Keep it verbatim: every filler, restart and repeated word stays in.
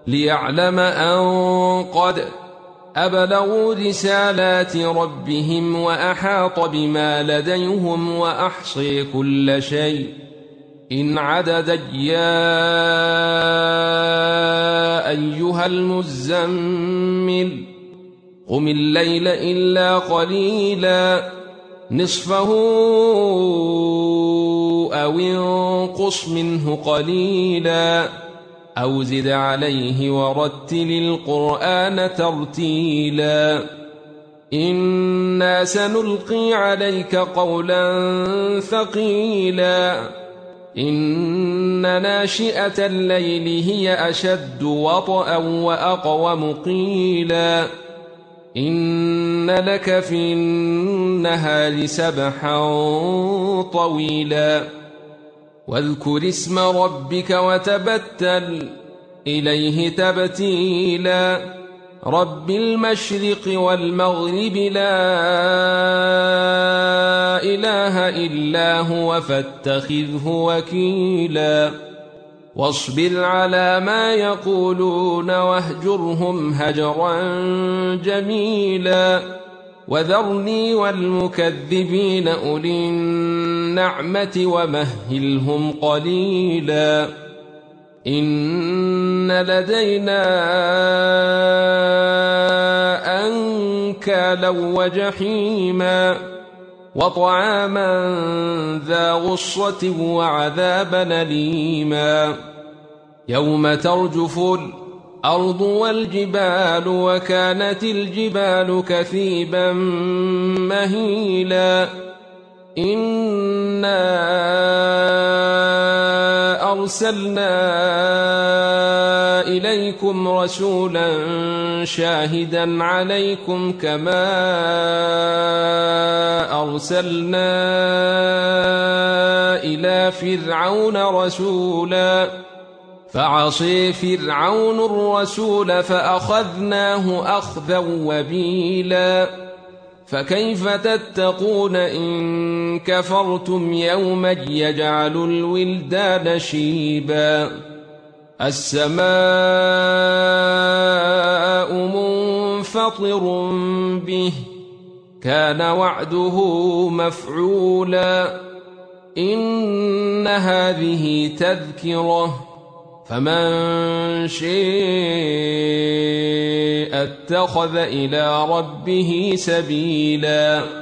ليعلم أن قد أبلغوا رسالات ربهم وأحاط بما لديهم وأحصي كل شيء إن عددا. يا أيها المزمل قم الليل إلا قليلا نصفه أو انقص منه قليلا أو زد عليه ورتل القرآن ترتيلا إنا سنلقي عليك قولا ثقيلا إن ناشئة الليل هي أشد وطئا وأقوم قيلا إن لك في النهار سبحا طويلا واذكر اسم ربك وتبتل إليه تبتيلا رب المشرق والمغرب لا إله إلا هو فاتخذه وكيلا واصبر على ما يقولون واهجرهم هجرا جميلا وذرني والمكذبين أولي النعمة ومهلهم قليلا إن لدينا أنكالا وجحيما وطعاما ذا غصة وعذابا أليما يوم ترجف الأرض والجبال وكانت الجبال كثيبا مهيلا إنا أرسلنا إليكم رسولا شاهدا عليكم كما أرسلنا إلى فرعون رسولا فعصي فرعون الرسول فأخذناه أخذا وبيلا فكيف تتقون إن كفرتم يوما يجعل الولدان شيبا السماء منفطر به كان وعده مفعولا إن هذه تذكرة فمن شاء اتخذ إلى ربه سبيلا